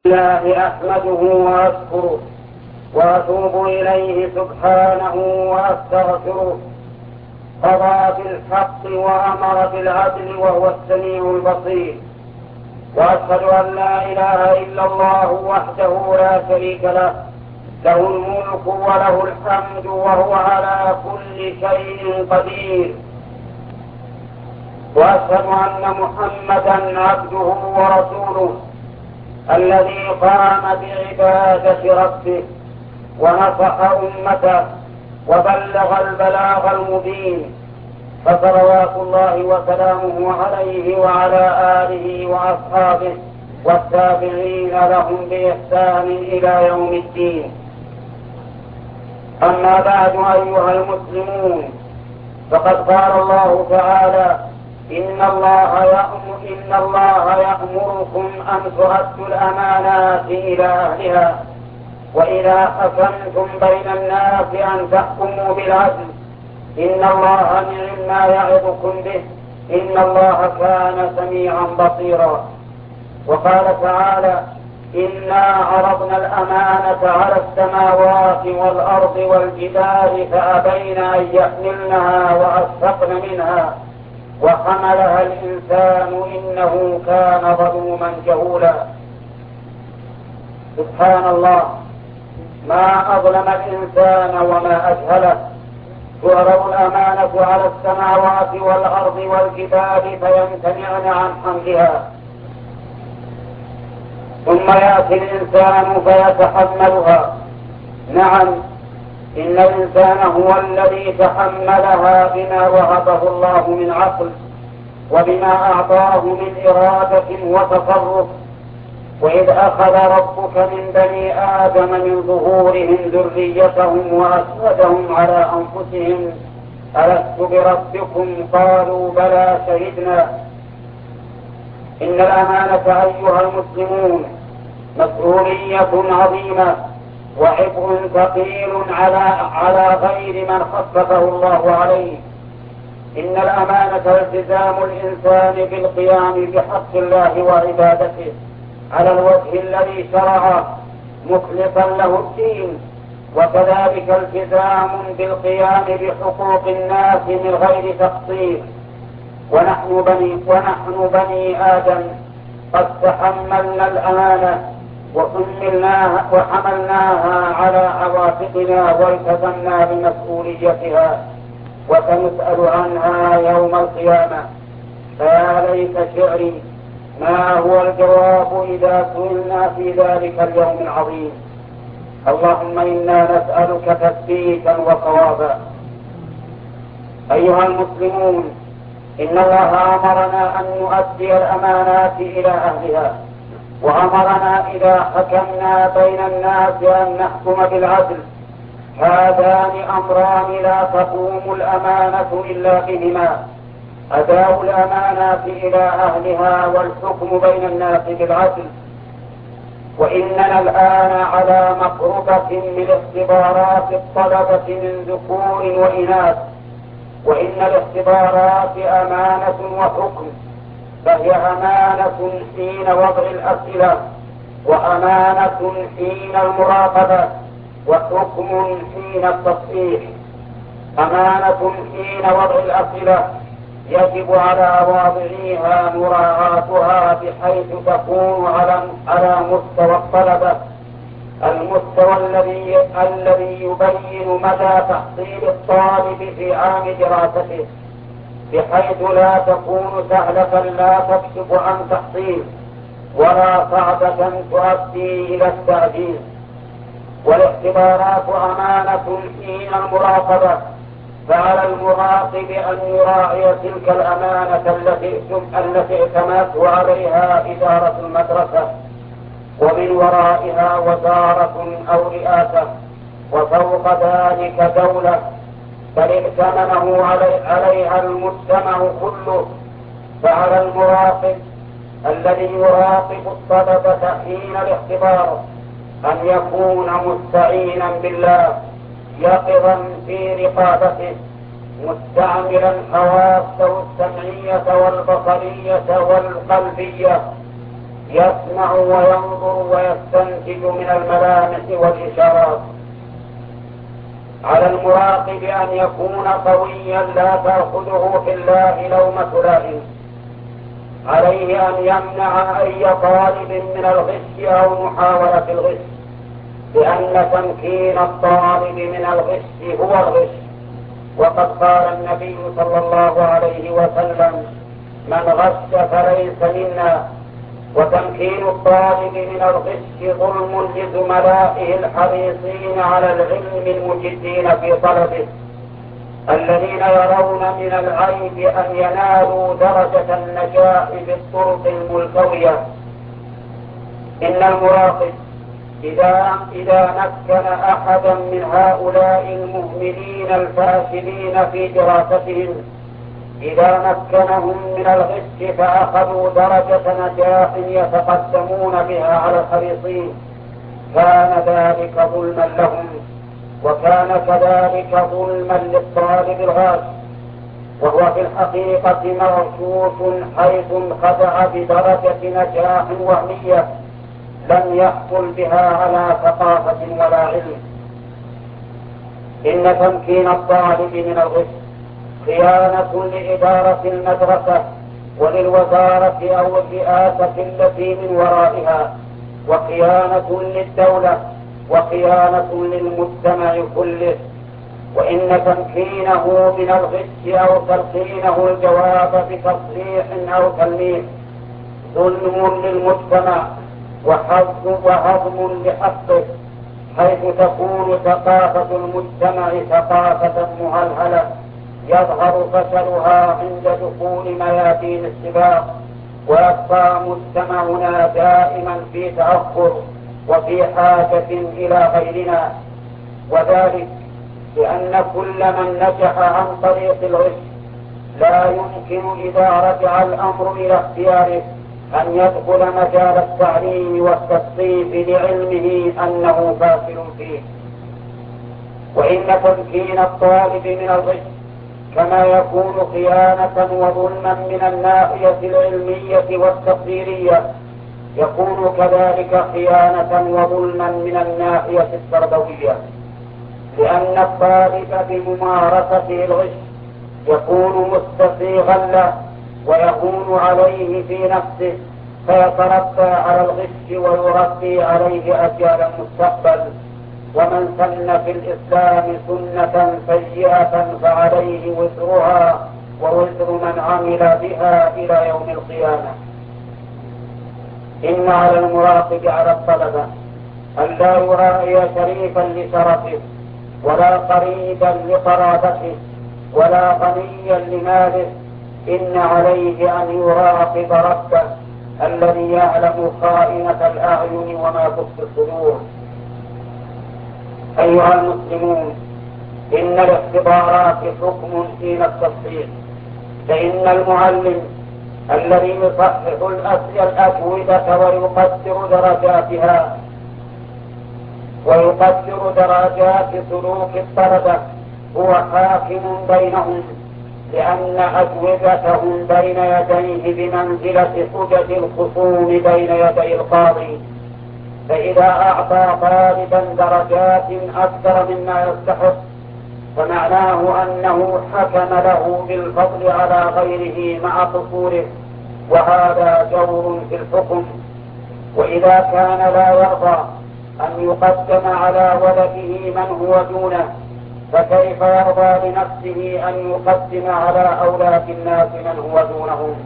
الله أحمده وأشكره وأتوب إليه سبحانه وأستغفره. قضى بالحق وأمر بالعدل وهو السميع البصير، وأشهد أن لا إله إلا الله وحده لا شريك له، له الملك وله الحمد وهو على كل شيء قدير. وأشهد أن محمدا عبده ورسوله الذي قام بعبادة ربه ونصح أمته وبلغ البلاغ المبين، فصلوات الله وسلامه عليه وعلى آله وأصحابه والتابعين لهم بإحسان إلى يوم الدين. أما بعد أيها المسلمون، فقد قال الله تعالى: إن الله يأمركم أن تؤدوا الأمانات إلى أهلها وإذا حكمتم بين الناس أن تحكموا بالعدل إن الله نعم ما يعظكم به إن الله كان سميعا بصيرا. وقال تعالى: إنا عرضنا الأمانة على السماوات والأرض والجبال فأبين أن يحملنها وأشفقن منها وحملها الإنسان إنه كان ظلوما جهولا. سبحان الله، ما أظلم الإنسان وما أجهله. تعرض الأمانة على السماوات والأرض والجبال فيمتنعن عن حملها، ثم يأتي الإنسان فيتحملها. نعم، إن الإنسان هو الذي تحملها بما وهبه الله من عقل وبما أعطاه من إرادة وتصرف. وإذ أخذ ربك من بني آدم من ظهورهم ذريتهم وأشهدهم على أنفسهم ألست بربكم قالوا بلى شهدنا. إن الأمانة أيها المسلمون مسؤولية عظيمة وعبء ثقيل على غير من خففه الله عليه. إن الأمانة التزام الإنسان بالقيام بحق الله وعبادته على الوجه الذي شرعه مخلصا له الدين، وكذلك التزام بالقيام بحقوق الناس من غير تقصير. ونحن بني آدم قد تحملنا الأمانة وحملناها على عواتقنا والتزمنا بمسؤوليتها، وسنسأل عنها يوم القيامة. فيا ليت شعري ما هو الجواب إذا سئلنا في ذلك اليوم العظيم. اللهم إنا نسألك تثبيتا وصوابا. أيها المسلمون، إن الله أمرنا أن نؤدي الأمانات إلى أهلها، وأمرنا إذا حكمنا بين الناس أن نحكم بالعدل. هذان أمران لا تقوم الأمانة إلا بهما: أداء الأمانات إلى أهلها والحكم بين الناس بالعدل. وإننا الآن على مقربة من اختبارات الطلبة من ذكور وإناث، وإن الاختبارات أمانة وحكم، فهي أمانة حين وضع الأسئلة، وأمانة حين المراقبة، وحكم حين التصحيح. أمانة حين وضع الأسئلة يجب على واضعيها مراعاتها بحيث تكون على مستوى الطلبة، المستوى الذي يبين مدى تحصيل الطالب في عام دراسته، بحيث لا تكون سهلة لا تكشف عن تحصيل ولا صعبة تؤدي إلى التعجيز. والاختبارات أمانة حين المراقبة، فعلى المراقب أن يراعي تلك الأمانة التي اعتمدت عليها إدارة المدرسة، ومن ورائها وزارة أو رئاسة، وفوق ذلك دولة، بل ائتمنه عليها المجتمع كله. فعلى المراقب الذي يراقب الطلبة حين الاختبار أن يكون مستعينا بالله يقظا في رقابته، مستعملا حواسه السمعية والبصرية والقلبية يسمع وينظر ويستنتج من الملامح والإشارات. على المراقب أن يكون قويا لا تأخذه في الله لومة لائم. عليه أن يمنع أي طالب من الغش أو محاولة الغش، لأن تمكين الطالب من الغش هو الغش. وقد قال النبي صلى الله عليه وسلم: من غش فليس منا. وتمكين الطالب من الغش ظلم لزملائه الحريصين على العلم المجدين في طلبه، الذين يرون من العيب أن ينالوا درجة النجاح بالطرق الملتوية. إن المراقب إذا مكن أحدا من هؤلاء المهملين الفاشلين في دراستهم، إذا مكنهم من الغش فأخذوا درجة نجاح يتقدمون بها على الحريصين، كان ذلك ظلما لهم، وكان كذلك ظلما للطالب الغاش، وهو في الحقيقة مغشوش حيث انخدع بدرجة نجاح وهمية لم يحصل بها على ثقافة ولا علم. إن تمكين الطالب من الغش خيانة لإدارة المدرسة وللوزارة أو الرئاسة التي من ورائها، وخيانة للدولة، وخيانة للمجتمع كله. وإن تمكينه من الغش أو تلقينه الجواب بتصريح أو تلميح ظلم للمجتمع وهضم لحقه، حيث تكون ثقافة المجتمع ثقافة مهلهلة يظهر فشلها عند دخول ميادين السباق، ويبقى مجتمعنا دائما في تأخر وفي حاجة إلى غيرنا. وذلك لأن كل من نجح عن طريق الغش لا يمكن إذا رجع الأمر إلى اختياره أن يدخل مجال التعليم والتصنيف لعلمه أنه فاشل فيه. وإن تمكين الطالب من الغش كما يكون خيانة وظلما من الناحية العلمية والتقديرية، يكون كذلك خيانة وظلما من الناحية التربوية، لأن الطالب بممارسته الغش يكون مستسيغا له ويهون عليه في نفسه، فيتربى على الغش ويربي عليه أجيال المستقبل. ومن سن في الإسلام سنة سيئة فعليه وزرها ووزر من عمل بها إلى يوم القيامة. إن على المراقب على الطلبة أن لا يرائي شريفا لشرفه، ولا قريبا لقرابته، ولا غنيا لماله. إن عليه أن يراقب ربه الذي يعلم خائنة الأعين وما تخفي الصدور. أيها المسلمون، إن الاختبارات حكم حين التصحيح، فإن المعلم الذي يصحح الأجوبة ويقدر درجات سلوك الطلبة هو حاكم بينهم، لأن أجوبتهم بين يديه بمنزلة حجج الخصوم بين يدي القاضي. فإذا أعطى طالبا درجات أكثر مما يستحق فمعناه أنه حكم له بالفضل على غيره مع قصوره، وهذا جور في الحكم. وإذا كان لا يرضى أن يقدم على ولده من هو دونه، فكيف يرضى لنفسه أن يقدم على أولاد الناس من هو دونهم؟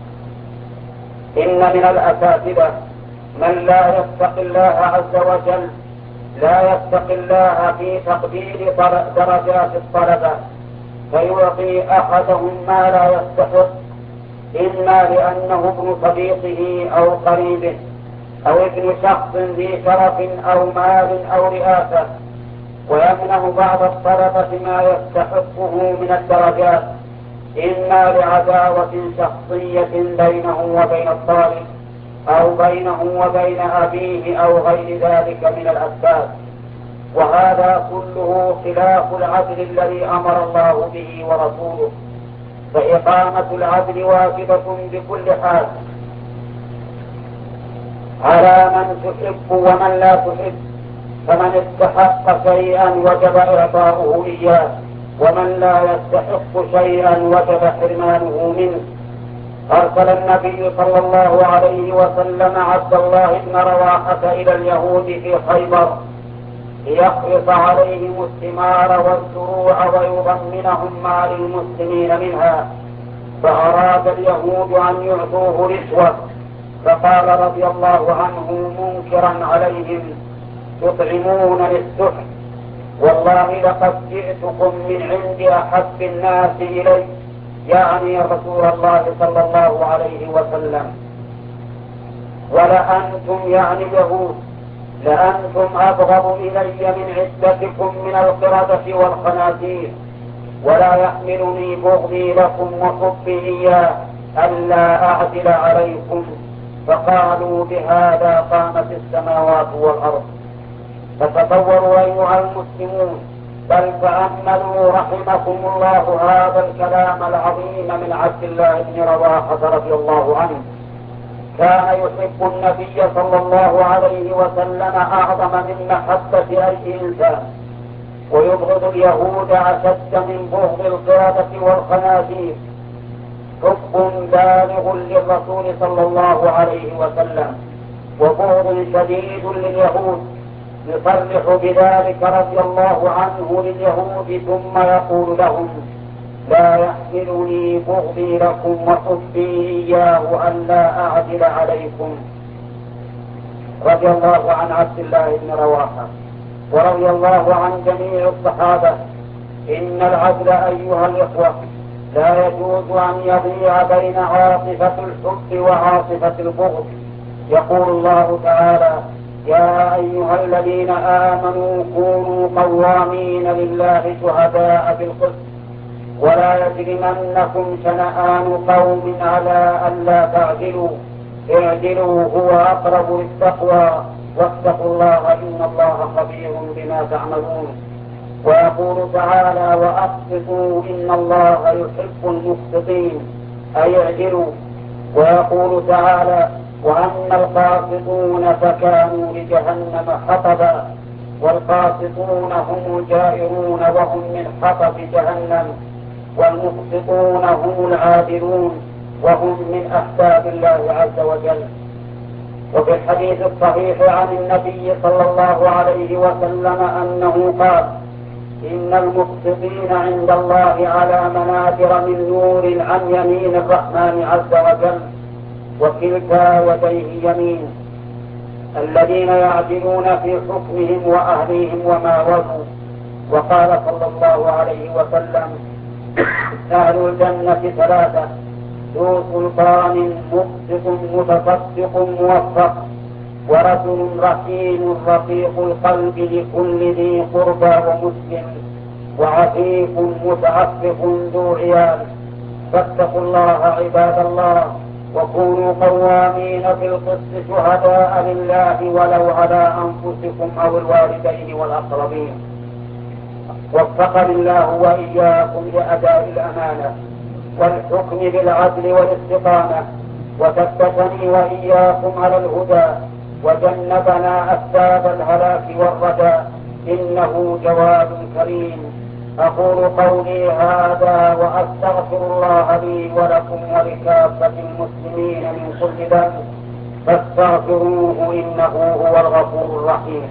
إن من الأساتذة من لا يتقي الله عز وجل، لا يتقي الله في تقدير درجات الطلبة، فيعطي أحدهم ما لا يستحق، إما لأنه ابن صديقه أو قريبه، أو ابن شخص ذي شرف أو مال أو رئاسة، ويمنع بعض الطلبة ما يستحقه من الدرجات، إما لعداوة شخصية بينه وبين الطالب، أو بينه وبين أبيه، أو غير ذلك من الأسباب. وهذا كله خلاف العدل الذي أمر الله به ورسوله، فإقامة العدل واجبة بكل حال. على من تحب ومن لا تحب، فمن استحق شيئا وجب إعطاؤه إياه، ومن لا يستحق شيئا وجب حرمانه منه. أرسل النبي صلى الله عليه وسلم عبد الله بن رواحة إلى اليهود في خيبر ليحرص عليهم الثمار والزروع ويضمنهم ما للمسلمين منها، فأراد اليهود أن يعطوه رشوة، فقال رضي الله عنه منكرا عليهم: تطعمون للسحت، والله لقد جئتكم من عند أحب الناس إلي، يعني رسول الله صلى الله عليه وسلم، ولأنتم يعني اليهود لأنتم أبغض إلي من عدتكم من القردة والخنازير، ولا يحملني بغضي لكم وحبي إياه ألا أعدل عليكم. فقالوا بهذا قامت السماوات والأرض. فتصوروا أيها المسلمون، بل تأملوا رحمكم الله هذا الكلام العظيم من عبد الله بن رواحة رضي الله عنه. كان يحب النبي صلى الله عليه وسلم أعظم من محبة أي إنسان، ويبغض اليهود أشد من بغض القردة والخنازير. حب بالغ للرسول صلى الله عليه وسلم وبغض شديد لليهود. يصرح بذلك رضي الله عنه لليهود ثم يقول لهم: لا يحملني بغضي لكم وحبي إياه ألا أعدل عليكم. رضي الله عن عبد الله بن رواحة ورضي الله عن جميع الصحابة. إن العدل أيها الإخوة لا يجوز أن يضيع بين عاطفة الحب وعاطفة البغض. يقول الله تعالى: يا أيها الذين آمنوا كونوا قوامين لله شهداء بالقسط ولا يجرمنكم شنآن قوم على ألا تعدلوا اعدلوا هو أقرب للتقوى واتقوا الله إن الله خبير بما تعملون. ويقول تعالى: وأقسطوا إن الله يحب المقسطين أي اعدلوا. ويقول تعالى: وأما القاسطون فكانوا لجهنم حطبا. والقاسطون هم الجائرون وهم من حطب جهنم، والمقسطون هم العادلون وهم من أحباب الله عز وجل. وفي الحديث الصحيح عن النبي صلى الله عليه وسلم أنه قال: إن المقسطين عند الله على منابر من نور عن يمين الرحمن عز وجل، وكلتا يديه يمين، الذين يعدلون في حكمهم وأهليهم وما ولوا. وقال صلى الله عليه وسلم: أهل الجنة ثلاثة: ذو سلطان مقسط متصدق موفق، ورجل رحيم رقيق القلب لكل ذي قربى ومسلم، وعفيف متعفف ذو عيال. فاتقوا الله عباد الله وكونوا قوامين بالقسط شهداء لله ولو على أنفسكم أو الوالدين والأقربين. وفقني الله وإياكم لأداء الأمانة والحكم بالعدل والاستقامة، وثبتني وإياكم على الهدى وجنبنا أسباب الهلاك والردى، إنه جواد كريم. أقول قولي هذا وأستغفر الله لي ولكم ولكافة المسلمين من كل ذنب، فاستغفروه إنه هو الغفور الرحيم.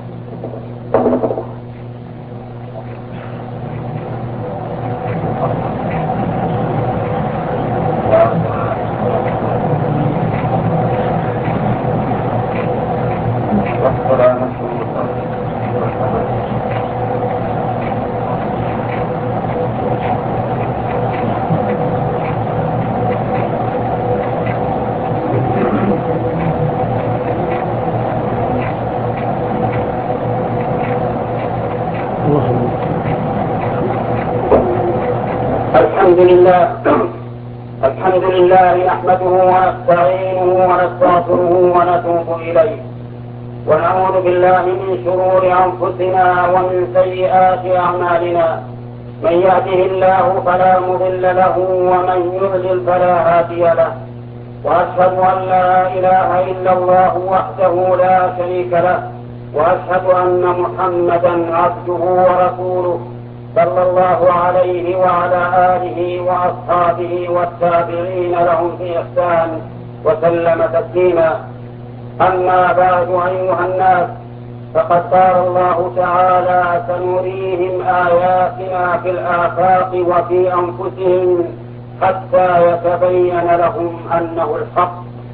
الحمد لله نحمده ونستعينه ونستغفره ونتوب إليه، ونعوذ بالله من شرور أنفسنا ومن سيئات أعمالنا. من يهده الله فلا مضل له ومن يضلل فلا هادي له، وأشهد أن لا إله إلا الله وحده لا شريك له، وأشهد أن محمدا عبده ورسوله صلى الله عليه وعلى آله وأصحابه والتابعين لهم في إحسان وسلم تسليما. أما بعد أيها الناس، فقد قال الله تعالى: سنريهم آياتنا في الآفاق وفي أنفسهم حتى يتبين لهم أنه الحق.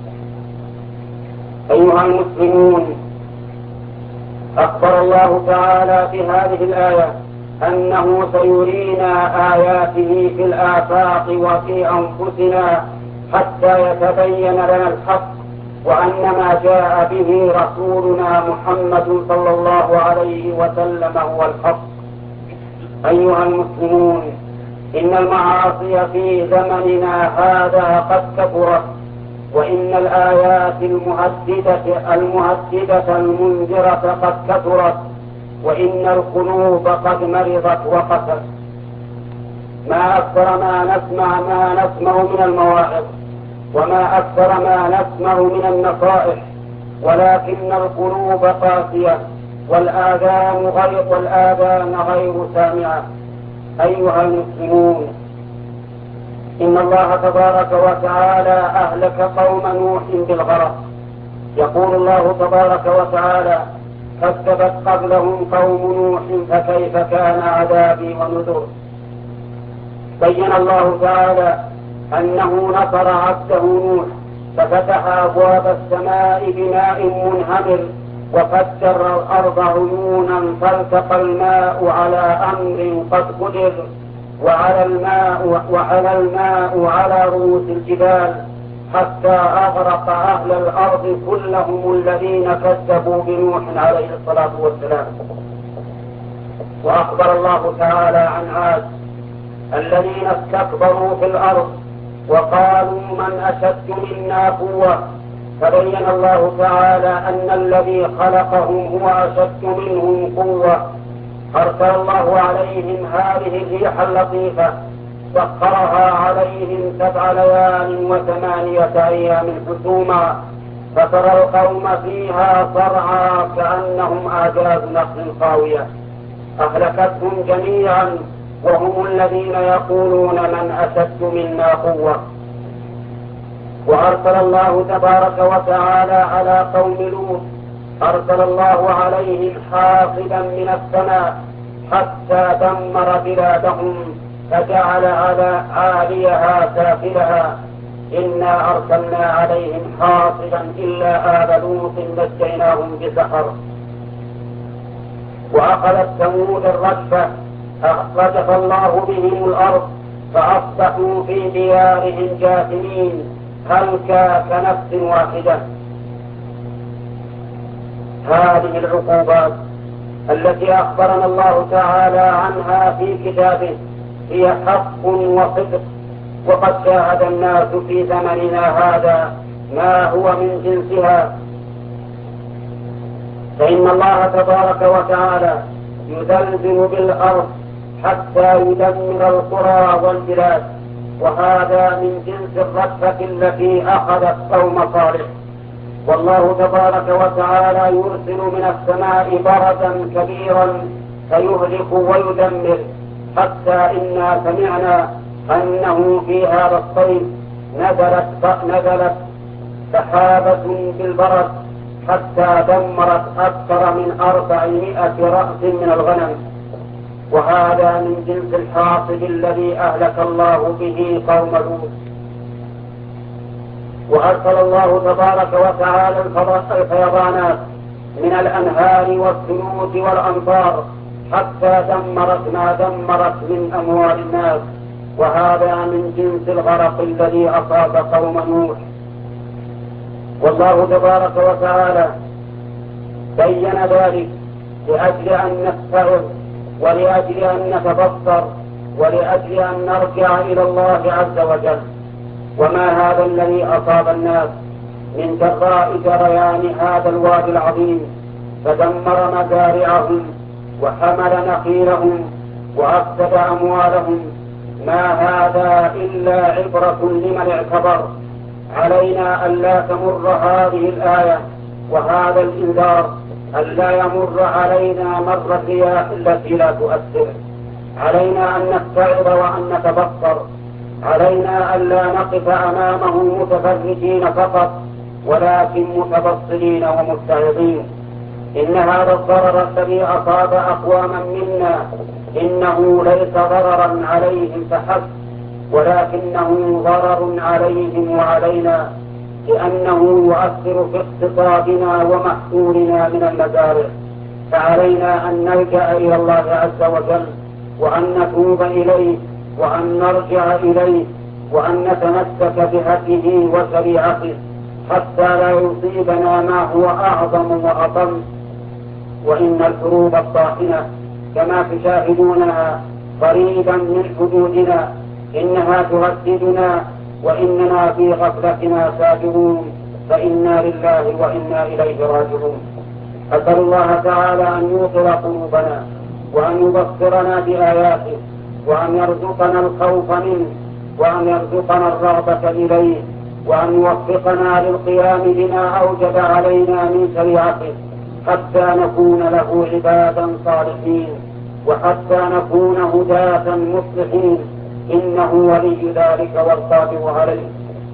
أيها المسلمون، أخبر الله تعالى في هذه الآية أنه سيرينا آياته في الآفاق وفي أنفسنا حتى يتبين لنا الحق، وأن ما جاء به رسولنا محمد صلى الله عليه وسلم هو الحق. أيها المسلمون، إن المعاصي في زمننا هذا قد كثرت، وإن الآيات المهددة المنذرة قد كثرت، وإن القلوب قد مرضت وقست. ما أكثر ما نسمع من المواعظ، وما أكثر ما نسمع من النصائح، ولكن القلوب قاسية والآذان غير سامعة. أيها المسلمون، إن الله تبارك وتعالى أهلك قوم نوح بالغرق. يقول الله تبارك وتعالى: كذبت قبلهم قوم نوح فكيف كان عذابي ونذر. بين الله تعالى أنه نصر عبده نوح، ففتح أبواب السماء بماء منهمر، وفجر الأرض عيونا، فالتقى الماء على أمر قد قدر، وعلى الماء على رؤوس الجبال، حتى أغرق أهل الأرض كلهم الذين كذبوا بنوح عليه الصلاة والسلام. وأخبر الله تعالى عن عاد الذين استكبروا في الأرض وقالوا: من أشد منا قوة. فبين الله تعالى أن الذي خلقهم هو أشد منهم قوة. أرسل الله عليهم هذه الريح اللطيفة، سخرها عليهم 7 ليال و8 أيام حسوما، فترى القوم فيها صرعى كأنهم أعجاز نخل خاوية، أهلكتهم جميعا، وهم الذين يقولون: من أشد منا قوة. وأرسل الله تبارك وتعالى على قوم لوط، أرسل الله عليهم حاصبا من السماء حتى دمر بلادهم، فجعل على عاليها سافلها. إنا أرسلنا عليهم حاصبا إلا آل لوط نجيناهم بسحر. وأخذت ثمود الرجفة، رجف الله بهم الأرض، فأصبحوا في ديارهم جاثمين، هلكا كنفس واحدة. هذه العقوبات التي أخبرنا الله تعالى عنها في كتابه هي حق وصدق، وقد شاهد الناس في زمننا هذا ما هو من جنسها. فإن الله تبارك وتعالى يزلزل بالأرض حتى يدمر القرى والبلاد، وهذا من جنس الرجفة التي أخذت قوم صالح. والله تبارك وتعالى يرسل من السماء بردا كبيرا فيهلك ويدمر، حتى إنا سمعنا أنه في هذا الصيف نزلت سحابة بالبرد حتى دمرت أكثر من 400 رأس من الغنم. وهذا من جنس الحاصب الذي أهلك الله به قوم لوط. وأرسل الله تبارك وتعالى الفيضانات من الأنهار والثلوج والأمطار حتى دمرت ما دمرت من أموال الناس، وهذا من جنس الغرق الذي أصاب قوم نوح. والله تبارك وتعالى بين ذلك لأجل أن نستعظ، ولأجل أن نتبصر، ولأجل أن نرجع إلى الله عز وجل. وما هذا الذي أصاب الناس من جراء جريان هذا الوادي العظيم، فدمر مزارعهم وحمل نخيلهم وأفسد أموالهم، ما هذا إلا عبرة لمن اعتبر علينا ألا تمر هذه الآية وهذا الإنذار ألا يمر علينا مر الرياح التي لا تؤثر. علينا أن نتعظ وأن نتبصر. علينا ألا نقف أمامه متفرجين فقط ولكن متبصرين ومتعظين. إن هذا الضرر الذي أصاب أقواما منا إنه ليس ضررا عليهم فحسب ولكنه ضرر عليهم وعلينا، لأنه يؤثر في اقتصادنا ومحصولنا من المزارع. فعلينا أن نلجأ إلى الله عز وجل وأن نتوب إليه وأن نرجع إليه وأن نتمسك بهديه وشريعته حتى لا يصيبنا ما هو أعظم وأطم. وإن الحروب الطاحنة كما تشاهدونها قريبا من حدودنا إنها تهددنا وإننا في غفلتنا ساجدون، فإنا لله وإنا إليه راجعون. أسأل الله تعالى أن يوقظ قلوبنا وأن يبصرنا بآياته وأن يرزقنا الخوف منه وأن يرزقنا الرغبة إليه وأن يوفقنا للقيام بما أوجب علينا من شريعته حتى نكون له عبادا صالحين وحتى نكون هداة مصلحين، إنه ولي ذلك والقادر عليه.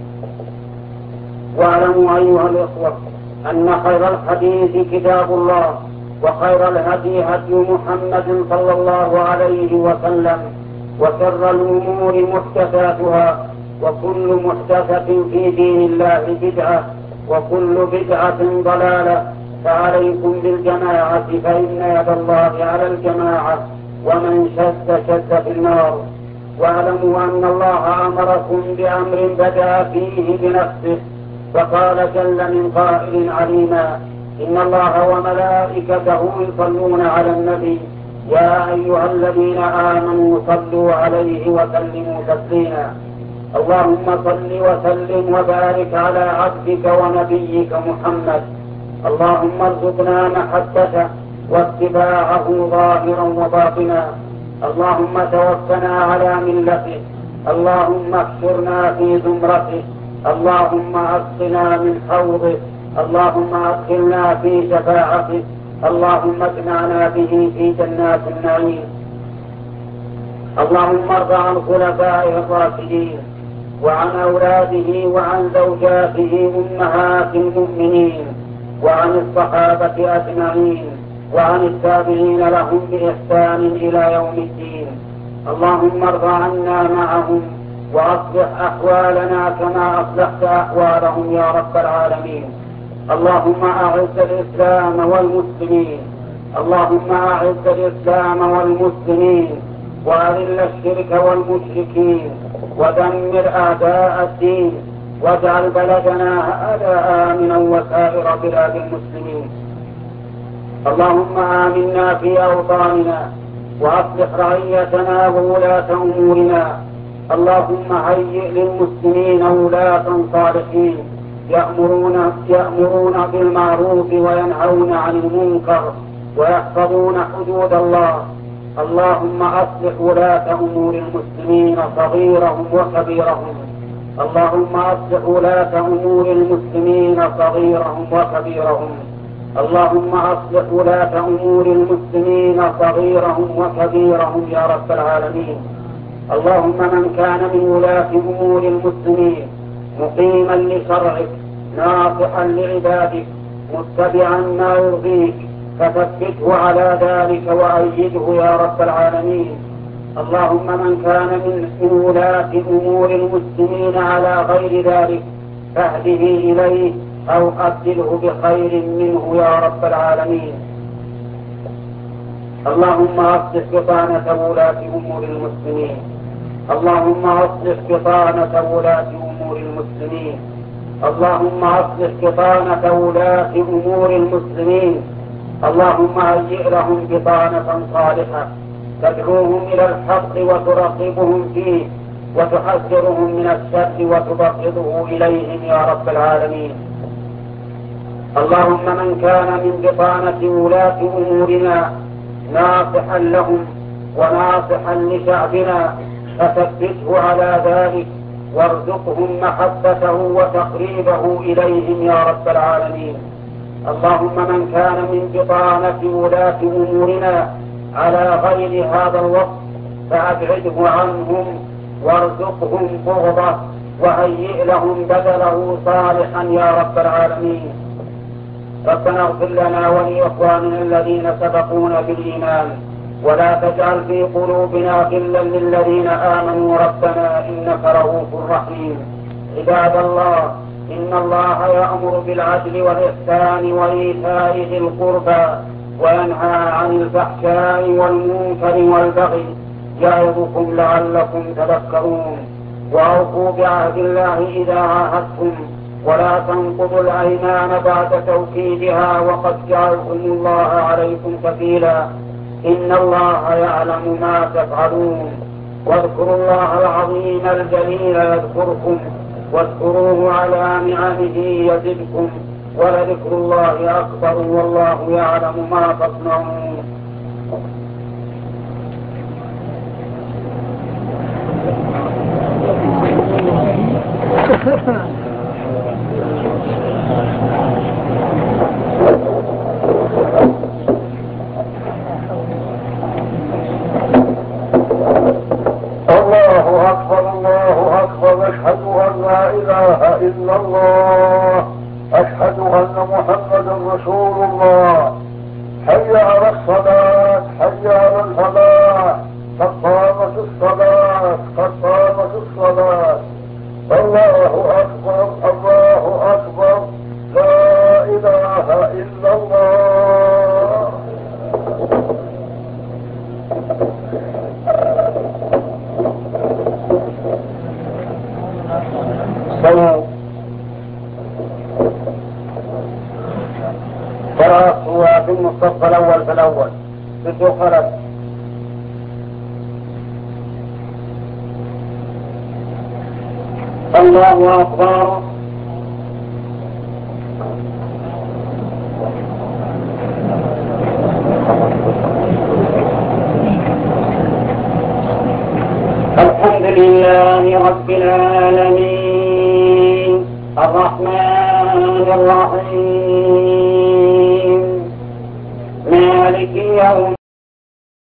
واعلموا أيها الإخوة أن خير الحديث كتاب الله وخير الهدي هدي محمد صلى الله عليه وسلم وشر الأمور محدثاتها وكل محدثة في دين الله بدعة وكل بدعة ضلالة. فعليكم بالجماعة فإن يد الله على الجماعة ومن شد في النار. واعلموا أن الله أمركم بأمر بدأ فيه بنفسه فقال جل من قائل عليما: إن الله وملائكته يصلون على النبي يا أيها الذين آمنوا صلوا عليه وسلموا تسليما. اللهم صل وسلم وبارك على عبدك ونبيك محمد. اللهم ارزقنا محبته واتباعه ظاهرا وباطنا. اللهم توفنا على ملته. اللهم احشرنا في زمرته. اللهم اسقنا من حوضه. اللهم ادخلنا في شفاعته. اللهم اجمعنا به في جنات النعيم. اللهم ارض عن خلفائه الراشدين وعن اولاده وعن زوجاته امهات المؤمنين وعن الصحابة أجمعين وعن التابعين لهم بإحسان إلى يوم الدين. اللهم ارض عنا معهم وأصلح أحوالنا كما أصلحت أحوالهم يا رب العالمين. اللهم أعز الإسلام والمسلمين. اللهم أعز الإسلام والمسلمين وأذل الشرك والمشركين ودمر أعداء الدين واجعل بلدنا هذا آمنا وسائر بلاد المسلمين. اللهم آمنا في أوطاننا وأصلح رعيتنا وولاة أمورنا. اللهم هيئ للمسلمين ولاة صالحين يأمرون بالمعروف وينهون عن المنكر ويحفظون حدود الله. اللهم أصلح ولاة أمور المسلمين صغيرهم وكبيرهم. اللهم أصلح ولاة أمور المسلمين صغيرهم وكبيرهم. اللهم أصلح ولاة أمور المسلمين صغيرهم وكبيرهم يا رب العالمين. اللهم من كان من ولاة أمور المسلمين مقيما لشرعك ناصحا لعبادك متبعا ما يرضيك فثبته على ذلك وأيده يا رب العالمين. اللهم من كان من ولاة أمور المسلمين على غير ذلك فاهده إليه أو أبدله بخير منه يا رب العالمين. اللهم أصلح بطانة ولاة أمور المسلمين. اللهم أصلح بطانة ولاة أمور المسلمين. اللهم أصلح بطانة ولاة أمور المسلمين. اللهم هيئ لهم بطانة صالحة تدعوهم إلى الحق وترغبهم فيه وتحذرهم من الشر وتبغضه إليهم يا رب العالمين. اللهم من كان من بطانة ولاة أمورنا ناصحا لهم وناصحا لشعبنا فثبته على ذلك وارزقهم محبته وتقريبه إليهم يا رب العالمين. اللهم من كان من بطانة ولاة أمورنا على غير هذا الوقت فأبعده عنهم وارزقهم بغضه وهيئ لهم بدله صالحا يا رب العالمين. ربنا اغفر لنا ولإخواننا الذين سبقونا بالإيمان ولا تجعل في قلوبنا غلا للذين آمنوا ربنا إنك رؤوف رحيم. عباد الله، إن الله يأمر بالعدل والإحسان وإيتاء ذي القربى وينهى عن الفحشاء والمنكر والبغي يعظكم لعلكم تذكرون. وأوفوا بعهد الله إذا عاهدتم ولا تنقضوا الأيمان بعد توكيدها وقد جعلتم الله عليكم كفيلا إن الله يعلم ما تفعلون. واذكروا الله العظيم الجليل يذكركم واذكروه على نعمه يزدكم ولذكر الله أكبر والله يعلم ما تصنعون. الله أكبر الله أكبر. أشهد أن لا إله إلا الله. أشهد أن محمدا رسول الله. حي على الصلاة حي على الفلاح. قد قامت الصلاة قد قامت الصلاة. الله أكبر الله أكبر. لا إله إلا الله. صلوا قرأت في المصطفى الأول فالأول بالدخلت. الله أكبر. الحمد لله رب العالمين الرحمن الرحيم مالك يوم